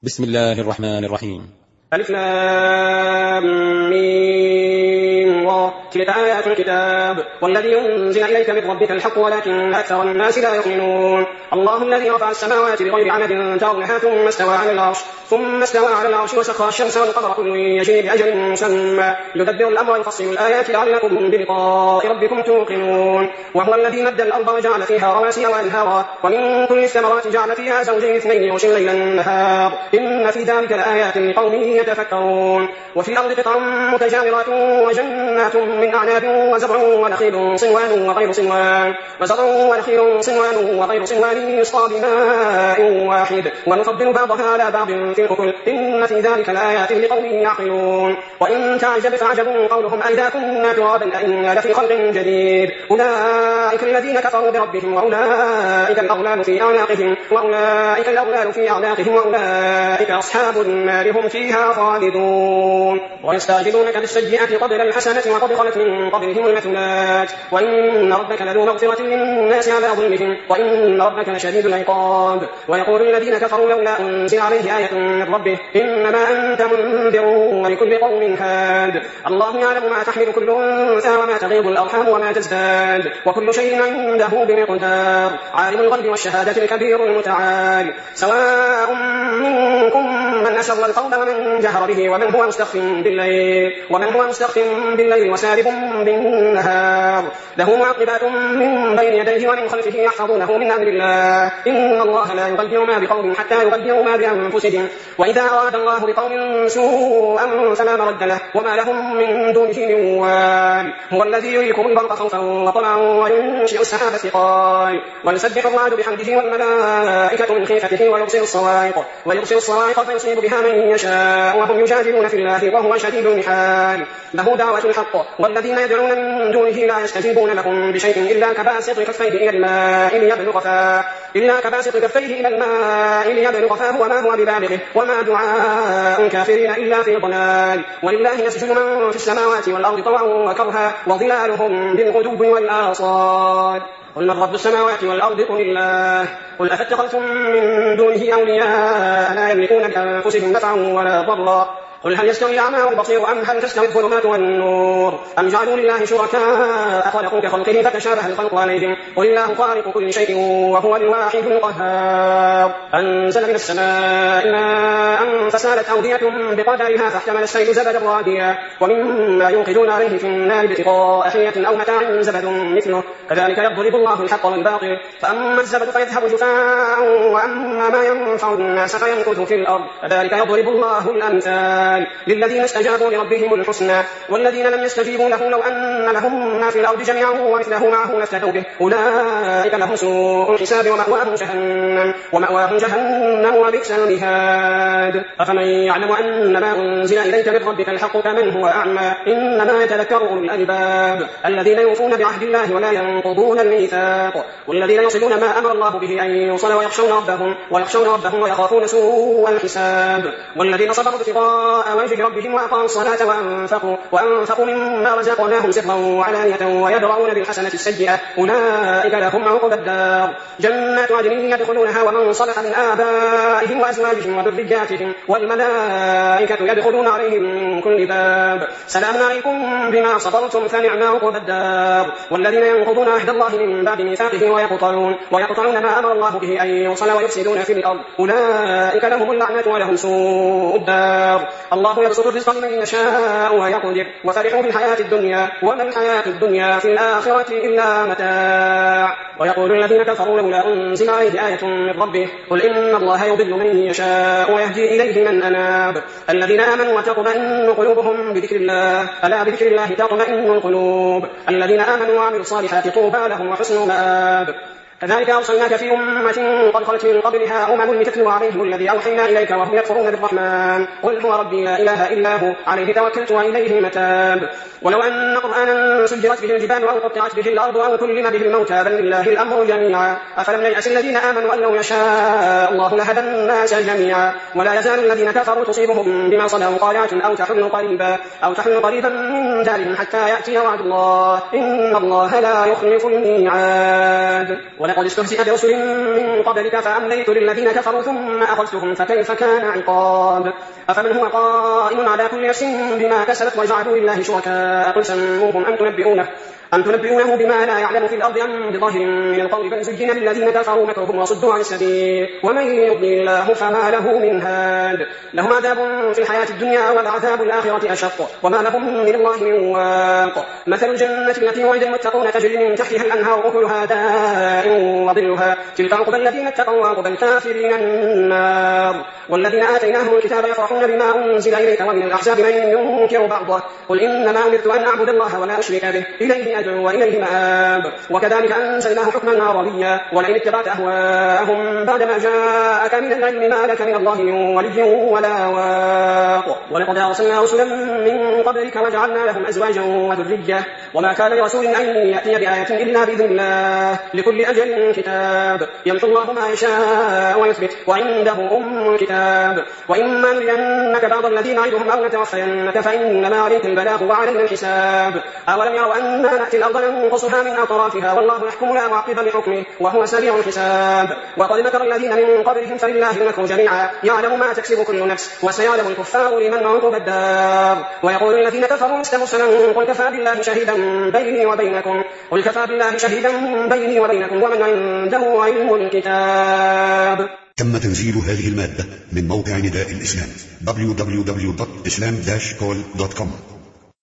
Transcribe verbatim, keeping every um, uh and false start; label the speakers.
Speaker 1: بسم الله الرحمن الرحيم.
Speaker 2: ألف لام ميم را تلك آيات الكتاب والذي أنزل إليك من ربك الحق ولكن أكثر الناس لا يؤمنون. الله الذي رفع السماوات بغير عمد ترونها ثم استوى على العرش ثم استوى على العرش وسخر الشمس والقمر كل يجري بأجل مسمى يدبر الأمر ويفصل الآيات لعلكم بلقاء ربكم توقنون. وهو الذي مد الأرض وجعل فيها رواسي وأنهارا ومن كل الثمرات جعل فيها زوجين اثنين يغشي الليل النهار إن في ذلك لآيات لقوم يتفكرون. وفي الأرض قطع متجاورات وجنات من أعناب وزرع ونخيل صنوان وغير صنوان وزرع ونخيل صنوان وغير صنوان يسقى بماء واحد ونفضل بعضها على بعض في الأكل إن في ذلك لآيات لقوم يعقلون. وإن تعجب فعجب قولهم أئذا كنا ترابا أئنا لفي خلق جديد أولئك الذين كفروا بربهم وأولئك الأغلال في أعناقهم وأولئك الأغلال في أعناقهم وأولئك أصحاب النار هم فيها خالدون. ويستعجلونك بالسيئة قبل الحسنة وقد خلت من قبلهم المثلات وإن ربك لذو مغفرة للناس على ظلمهم وإن ربك لشديد العقاب. ويقول الذين كفروا لولا أنزل عليه آية من ربه إنما أنت منذر ولكل قوم هاد. الله يعلم ما تحمل كل أنثى وما تغيض الأرحام وما تزداد وكل شيء عنده بمقدار. عالم الغيب والشهادة الكبير المتعال سواء منكم من أسر القول ومن جهر به ومن هو مستخف بالليل ومن هو مستخف بالليل وسارب بالنهار له معقبات من بين يديه ومن خلفه يحفظونه من أمر الله إن الله لا يغير ما بقوم حتى يغيروا ما بأنفسهم وإذا أراد الله بقوم سوءا فلا مرد له وما لهم من دونه من وال. هو الذي يريكم البرق خوفا وطمعا وينشئ السحاب الثقال ويسبح الرعد بحمده والملائكة من خيفته ويرسل الصواعق ويرسل الصواعق فيصيب بها من يشاء وهم يجادلون في الله وهو شديد المحال. له دعوة الحق والذين يدعون من دونه لا يستجيبون لهم بشيء إلا كباسط كفيه إلى الماء ليبلغ فاه إلا كباسط كفيه إلى الماء ليبلغ فاه وما هو ببالغه وما دعاء الكافرين إلا في ضلال. ولله يسجد من في السماوات والأرض طوعا وكرها وظلالهم بالغدو والآصال. قل من رب السماوات والأرض قل الله قل أفاتخذتم من دونه أولياء لا يملكون لأنفسهم نفعا ولا ضرا قل هل يستوي الأعمى والبصير أم هل تستوي الظلمات والنور أم جعلوا لله شركاء خلقوا كخلقه فتشابه الخلق عليهم قل الله خالق كل شيء وهو الواحد القهار. أنزل من السماء ماء فسالت أودية بقدرها فاحتمل السيل زبدا رابيا ومما يوقدون عليه في النار ابتغاء حية أو متاع زبد مثله كذلك يضرب الله الحق والباطل فأما الزبد فيذهب جفاء وأما ما ينفع الناس فيمكث في الأرض كذلك يضرب الله الأمثال للذين استجابوا لربهم الحسنى والذين لم يستجيبوا له لو أن لهم ما في الأرض جميعا ومثله معه لافتدوا به أولئك لهم سوء الحساب ومأواهم جهنم ومأواهم جهنم وبئس المهاد. أفمن يعلم أن ما أنزل إليك من ربك الحق كمن هو أعمى إنما يتذكر أولو الألباب الذين يوفون بعهد الله ولا ينقضون الميثاق والذين يصلون ما أمر الله به أن يوصل ويخشون ربهم ويخشون ربهم ويخافون سوء الحساب والذين صبروا ابتغاء وجه ربهم وأقاموا الصلاة وأنفقوا, وأنفقوا مما رزقناهم سرا وعلانية ويدرؤون بالحسنة السيئة أولئك لهم عقبى الدار جنات عدن يدخلونها ومن صلح من آبائهم وأزواجهم وذرياتهم والملائكة يدخلون عليهم من كل باب سلام عليكم بما صبرتم فنعم عقبى الدار. والذين ينقضون عهد الله من بعد ميثاقه ويقطعون, ويقطعون ما أمر الله به أن يوصل ويفسدون في الأرض أولئك لهم اللعنة ولهم سوء الدار. الله يبسط الرزق لمن يشاء ويقدر وفرحوا بالحياة الدنيا وما الحياة الدنيا في الآخرة إلا متاع. ويقول الذين كفروا لولا أنزل عليه آية من ربه قل إن الله يضل من يشاء ويهدي إليه من أناب الذين آمنوا وتطمئن قلوبهم بذكر الله ألا بذكر الله تطمئن القلوب الذين آمنوا وعملوا الصالحات طوبى لهم وحسن مآب. كذلك أرسلناك في أمة قد خلت من قبلها أمم لتتلو عليهم الذي أوحينا إليك وهم يكفرون بالرحمن قل هو ربي لا إله إلا هو عليه توكلت وإليه المتاب. ولو أن قرآنا سجرت به الجبال أو قطعت به الأرض أو كلم به الموتى بل لله الأمر جميعا أفلم ييأس الذين آمنوا أن لو يشاء الله لهدى الناس جميعا. ولا يزال الذين كفروا تصيبهم بما صنعوا قارعة أو تحل قريبا أو تحل قريبا من دارهم حتى يأتي وعد الله إن الله لا يخلف الميعاد. ولقد استهزئ برسل من قبلك فأمليت للذين كفروا ثم أخذتهم فكيف كان عقاب أفمن هو قائم على كل نفس بما كسبت وجعلوا لله شركاء قل سموهم أم تنبئونه أم تنبئونه بما لا يعلم في الأرض أم بظاهر من القول بل زين للذين كفروا مكرهم وصدوا عن السبيل ومن يضلل الله فما له من هاد لهم عذاب في الحياة الدنيا والعذاب الآخرة أشق وما لهم من الله من واق مثل الجنة التي وعد المتقون تجري من تحتها الأنهار أكلها دائم وظلها تلك عقبى الذين اتقوا وعقبى الكافرين النار والذين آتيناهم الكتاب يفرحون بما أنزل إليك ومن الأحزاب من ينكر بعضه قل إنما أمرت أن أعبد الله ولا أشرك به إليه أدعو وإليه مآب وكذلك أنزلناه حكما عربيا ولئن اتبعت أهواءهم بعدما جاءك من العلم ما لك من الله من ولي ولا واق ولقد أرسلنا رسلا من قبلك وجعلنا لهم أزواجا وذرية وما كان لرسول أن يأتي بآية إلا بإذن الله لكل أجل كتاب يمحو الله ما يشاء ويثبت وعنده أم الكتاب وإما نرينك بعض الذين نعدهم أو نتوفينك فإنما عليك البلاغ وعلينا الحساب أولم يروا أنا نأتي الأرض ننقصها من أطرافها والله يحكم لا معقب لحكمه وهو سريع الحساب وقد مكر الذين من قبلهم فلله المكر جميعا يعلم ما تكسب كل نفس وسيعلم الكفار لمن عقب الدار ويقول الذين كفروا لست مرسلا قل كفى بالله شهيدا بيني وبينكم قل كفى بالله شهيدا بيني وبينكم ومن عنده علم الكتاب.
Speaker 3: تم تنزيل هذه المادة من موقع نداء الإسلام دبليو دبليو دبليو دوت إسلام داش كول دوت كوم.